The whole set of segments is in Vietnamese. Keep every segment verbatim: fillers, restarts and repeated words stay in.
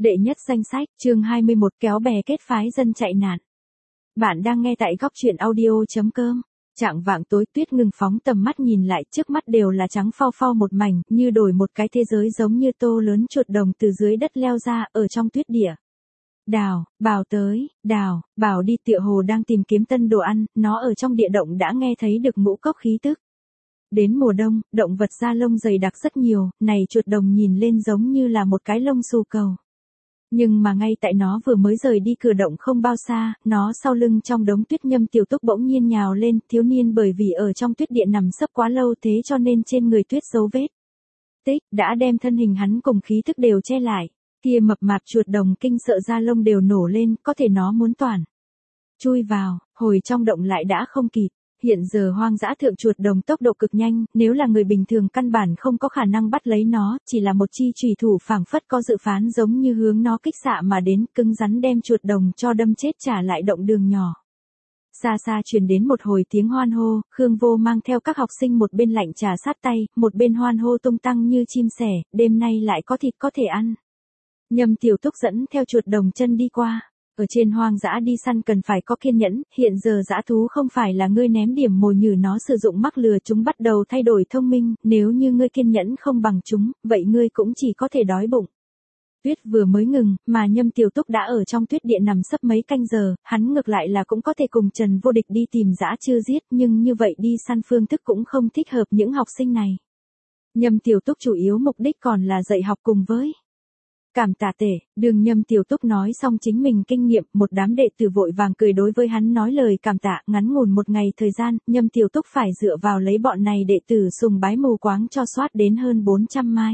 Đệ nhất danh sách, chương hai mươi mốt kéo bè kết phái dân chạy nạn. Bạn đang nghe tại góc truyện audio.com. Chạng vạng tối tuyết ngừng phóng tầm mắt nhìn lại trước mắt đều là trắng phau phau một mảnh, như đổi một cái thế giới giống như tô lớn chuột đồng từ dưới đất leo ra ở trong tuyết địa. Đào, Bảo tới, Đào, Bảo đi tựa hồ đang tìm kiếm tân đồ ăn, nó ở trong địa động đã nghe thấy được ngũ cốc khí tức. Đến mùa đông, động vật da lông dày đặc rất nhiều, này chuột đồng nhìn lên giống như là một cái lông xù cầu. Nhưng mà ngay tại nó vừa mới rời đi cửa động không bao xa, nó sau lưng trong đống tuyết Nhâm Tiểu Túc bỗng nhiên nhào lên, thiếu niên bởi vì ở trong tuyết địa nằm sấp quá lâu thế cho nên trên người tuyết dấu vết tích đã đem thân hình hắn cùng khí thức đều che lại. Kia mập mạp chuột đồng kinh sợ da lông đều nổ lên, có thể nó muốn toàn chui vào, hồi trong động lại đã không kịp. Hiện giờ hoang dã thượng chuột đồng tốc độ cực nhanh, nếu là người bình thường căn bản không có khả năng bắt lấy nó, chỉ là một chi chủy thủ phảng phất có dự phán giống như hướng nó kích xạ mà đến, cứng rắn đem chuột đồng cho đâm chết trả lại động đường nhỏ. Xa xa truyền đến một hồi tiếng hoan hô, Khương Vô mang theo các học sinh một bên lạnh trà sát tay, một bên hoan hô tung tăng như chim sẻ, đêm nay lại có thịt có thể ăn. Nhâm Tiểu Túc dẫn theo chuột đồng chân đi qua. Ở trên hoang dã đi săn cần phải có kiên nhẫn, hiện giờ dã thú không phải là ngươi ném điểm mồi nhử nó sử dụng mắc lừa chúng bắt đầu thay đổi thông minh, nếu như ngươi kiên nhẫn không bằng chúng, vậy ngươi cũng chỉ có thể đói bụng. Tuyết vừa mới ngừng, mà Nhâm Tiểu Túc đã ở trong tuyết địa nằm sấp mấy canh giờ, hắn ngược lại là cũng có thể cùng Trần Vô Địch đi tìm dã chưa giết, nhưng như vậy đi săn phương thức cũng không thích hợp những học sinh này. Nhâm Tiểu Túc chủ yếu mục đích còn là dạy học cùng với cảm tạ tể. Đường Nhâm Tiểu Túc nói xong chính mình kinh nghiệm, một đám đệ tử vội vàng cười đối với hắn nói lời cảm tạ, ngắn ngủn một ngày thời gian, Nhâm Tiểu Túc phải dựa vào lấy bọn này đệ tử sùng bái mù quáng cho soát đến hơn bốn trăm mai.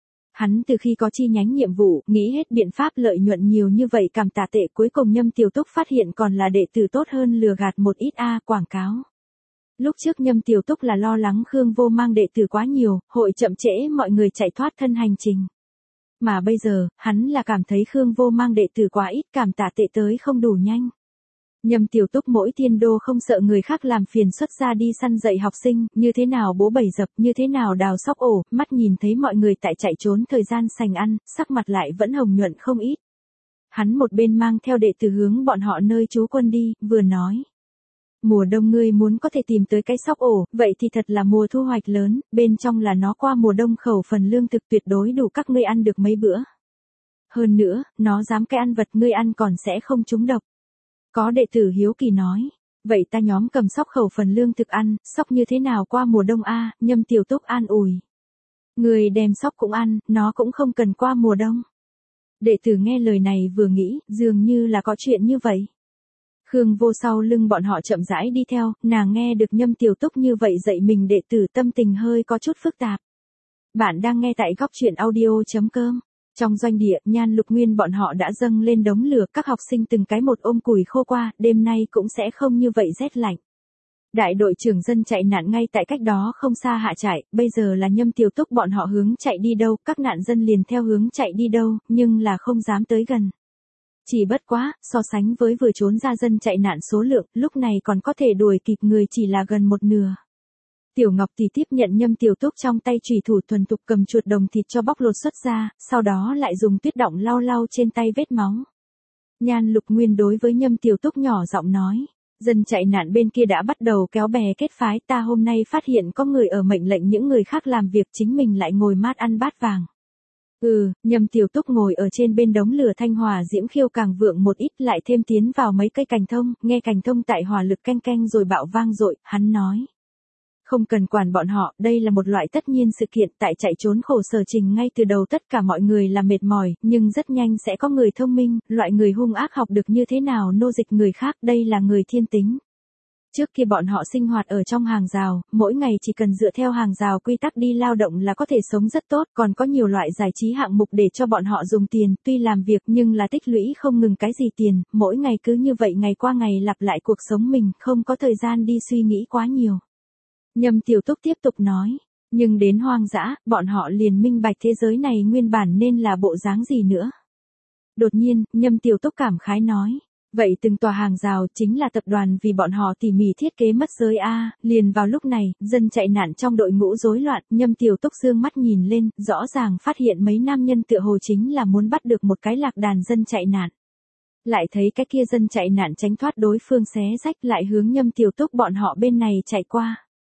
Hắn từ khi có chi nhánh nhiệm vụ, nghĩ hết biện pháp lợi nhuận nhiều như vậy cảm tạ tệ, cuối cùng Nhâm Tiểu Túc phát hiện còn là đệ tử tốt hơn lừa gạt một ít a quảng cáo. Lúc trước Nhâm Tiểu Túc là lo lắng Khương Vô mang đệ tử quá nhiều, hội chậm trễ mọi người chạy thoát thân hành trình. Mà bây giờ, hắn là cảm thấy Khương Vô mang đệ tử quá ít, cảm tạ tệ tới không đủ nhanh. Nhâm Tiểu Túc mỗi thiên đô không sợ người khác làm phiền xuất ra đi săn dạy học sinh, như thế nào bố bẩy dập, như thế nào đào sóc ổ, mắt nhìn thấy mọi người tại chạy trốn thời gian sành ăn, sắc mặt lại vẫn hồng nhuận không ít. Hắn một bên mang theo đệ tử hướng bọn họ nơi trú quân đi, vừa nói. Mùa đông ngươi muốn có thể tìm tới cái sóc ổ, vậy thì thật là mùa thu hoạch lớn, bên trong là nó qua mùa đông khẩu phần lương thực tuyệt đối đủ các ngươi ăn được mấy bữa. Hơn nữa, nó dám cái ăn vật ngươi ăn còn sẽ không trúng độc. Có đệ tử hiếu kỳ nói, vậy ta nhóm cầm sóc khẩu phần lương thực ăn, sóc như thế nào qua mùa đông a? Nhâm Tiểu Túc an ủi. Người đem sóc cũng ăn, nó cũng không cần qua mùa đông. Đệ tử nghe lời này vừa nghĩ, dường như là có chuyện như vậy. Khương Vô sau lưng bọn họ chậm rãi đi theo, nàng nghe được Nhâm Tiểu Túc như vậy dạy mình đệ tử tâm tình hơi có chút phức tạp. Bạn đang nghe tại góc truyện audio.com. Trong doanh địa, Nhan Lục Nguyên bọn họ đã dâng lên đống lửa, các học sinh từng cái một ôm củi khô qua, đêm nay cũng sẽ không như vậy rét lạnh. Đại đội trưởng dân chạy nạn ngay tại cách đó không xa hạ trại, bây giờ là Nhâm Tiểu Túc bọn họ hướng chạy đi đâu, các nạn dân liền theo hướng chạy đi đâu, nhưng là không dám tới gần. Chỉ bất quá, so sánh với vừa trốn ra dân chạy nạn số lượng, lúc này còn có thể đuổi kịp người chỉ là gần một nửa. Tiểu Ngọc thì tiếp nhận Nhâm Tiểu Túc trong tay chủy thủ thuần thục cầm chuột đồng thịt cho bóc lột xuất ra, sau đó lại dùng tuyết đọng lau lau trên tay vết máu. Nhan Lục Nguyên đối với Nhâm Tiểu Túc nhỏ giọng nói, dân chạy nạn bên kia đã bắt đầu kéo bè kết phái, ta hôm nay phát hiện có người ở mệnh lệnh những người khác làm việc, chính mình lại ngồi mát ăn bát vàng. Ừ, Nhâm Tiểu Túc ngồi ở trên bên đống lửa thanh hỏa diễm khiêu càng vượng một ít, lại thêm tiến vào mấy cây cành thông, nghe cành thông tại hỏa lực canh canh rồi bạo vang dội, hắn nói. Không cần quản bọn họ, đây là một loại tất nhiên sự kiện, tại chạy trốn khổ sở trình ngay từ đầu tất cả mọi người là mệt mỏi, nhưng rất nhanh sẽ có người thông minh, loại người hung ác học được như thế nào nô dịch người khác, đây là người thiên tính. Trước kia bọn họ sinh hoạt ở trong hàng rào, mỗi ngày chỉ cần dựa theo hàng rào quy tắc đi lao động là có thể sống rất tốt, còn có nhiều loại giải trí hạng mục để cho bọn họ dùng tiền, tuy làm việc nhưng là tích lũy không ngừng cái gì tiền, mỗi ngày cứ như vậy ngày qua ngày lặp lại cuộc sống mình, không có thời gian đi suy nghĩ quá nhiều. Nhâm Tiểu Túc tiếp tục nói, nhưng đến hoang dã, bọn họ liền minh bạch thế giới này nguyên bản nên là bộ dáng gì nữa. Đột nhiên, Nhâm Tiểu Túc cảm khái nói, Vậy từng tòa hàng rào chính là tập đoàn vì bọn họ tỉ mỉ thiết kế mất giới a. Liền vào lúc này, dân chạy nạn trong đội ngũ rối loạn, Nhâm Tiểu Túc dương mắt nhìn lên, rõ ràng phát hiện mấy nam nhân tựa hồ chính là muốn bắt được một cái lạc đàn dân chạy nạn. Lại thấy cái kia dân chạy nạn tránh thoát đối phương xé rách lại hướng Nhâm Tiểu Túc bọn họ bên này chạy qua.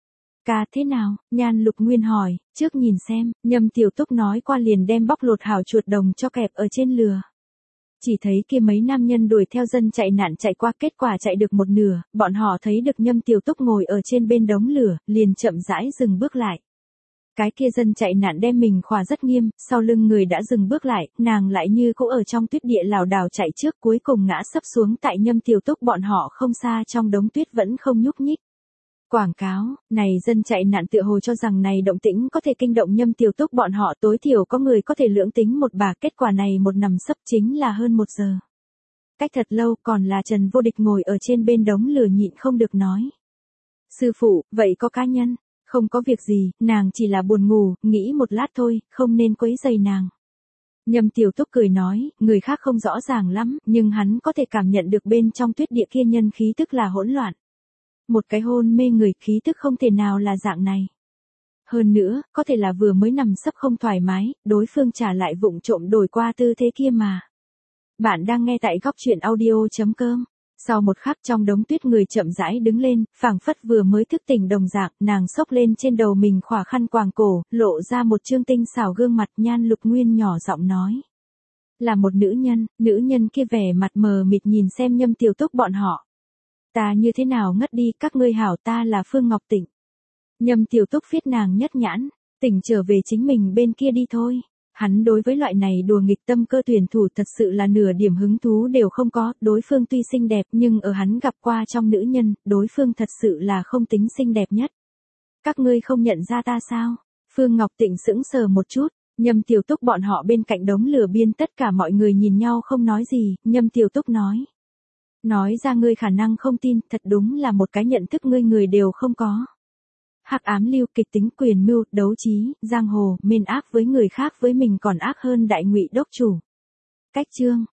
Ca thế nào? Nhan Lục Nguyên hỏi, trước nhìn xem, Nhâm Tiểu Túc nói qua liền đem bóc lột hảo chuột đồng cho kẹp ở trên lừa. Chỉ thấy kia mấy nam nhân đuổi theo dân chạy nạn chạy qua, kết quả chạy được một nửa, bọn họ thấy được Nhâm Tiểu Túc ngồi ở trên bên đống lửa, liền chậm rãi dừng bước lại. Cái kia dân chạy nạn đem mình khỏa rất nghiêm, sau lưng người đã dừng bước lại, nàng lại như cũ ở trong tuyết địa lảo đảo chạy trước, cuối cùng ngã sấp xuống tại Nhâm Tiểu Túc bọn họ không xa trong đống tuyết vẫn không nhúc nhích. Quảng cáo, này dân chạy nạn tựa hồ cho rằng này động tĩnh có thể kinh động Nhâm Tiểu Túc bọn họ, tối thiểu có người có thể lưỡng tính một bà, kết quả này một nằm sấp chính là hơn một giờ. Cách thật lâu còn là Trần Vô Địch ngồi ở trên bên đống lửa nhịn không được nói. Sư phụ, vậy có cá nhân? Không có việc gì, nàng chỉ là buồn ngủ, nghĩ một lát thôi, không nên quấy rầy nàng. Nhâm Tiểu Túc cười nói, người khác không rõ ràng lắm, nhưng hắn có thể cảm nhận được bên trong tuyết địa kia nhân khí tức là hỗn loạn. Một cái hôn mê người khí tức không thể nào là dạng này. Hơn nữa, có thể là vừa mới nằm sấp không thoải mái, đối phương trả lại vụng trộm đổi qua tư thế kia mà. Bạn đang nghe tại góc truyện audio chấm com. Sau một khắc trong đống tuyết người chậm rãi đứng lên, phảng phất vừa mới thức tỉnh đồng dạng, nàng xốc lên trên đầu mình khỏa khăn quàng cổ, lộ ra một trương tinh xảo gương mặt. Nhan Lục Nguyên nhỏ giọng nói. Là một nữ nhân, nữ nhân kia vẻ mặt mờ mịt nhìn xem Nhâm Tiểu Túc bọn họ. Ta như thế nào ngất đi, các ngươi hảo, ta là Phương Ngọc Tịnh. Nhâm Tiểu Túc phiết nàng nhất nhãn, tỉnh trở về chính mình bên kia đi thôi. Hắn đối với loại này đùa nghịch tâm cơ tuyển thủ thật sự là nửa điểm hứng thú đều không có, đối phương tuy xinh đẹp nhưng ở hắn gặp qua trong nữ nhân, đối phương thật sự là không tính xinh đẹp nhất. Các ngươi không nhận ra ta sao? Phương Ngọc Tịnh sững sờ một chút, Nhâm Tiểu Túc bọn họ bên cạnh đống lửa biên tất cả mọi người nhìn nhau không nói gì, Nhâm Tiểu Túc nói. Nói ra ngươi khả năng không tin, thật đúng là một cái nhận thức ngươi người đều không có. Hắc ám lưu, kịch tính, quyền mưu, đấu trí, giang hồ, mên ác với người khác với mình còn ác hơn đại ngụy đốc chủ. Cách chương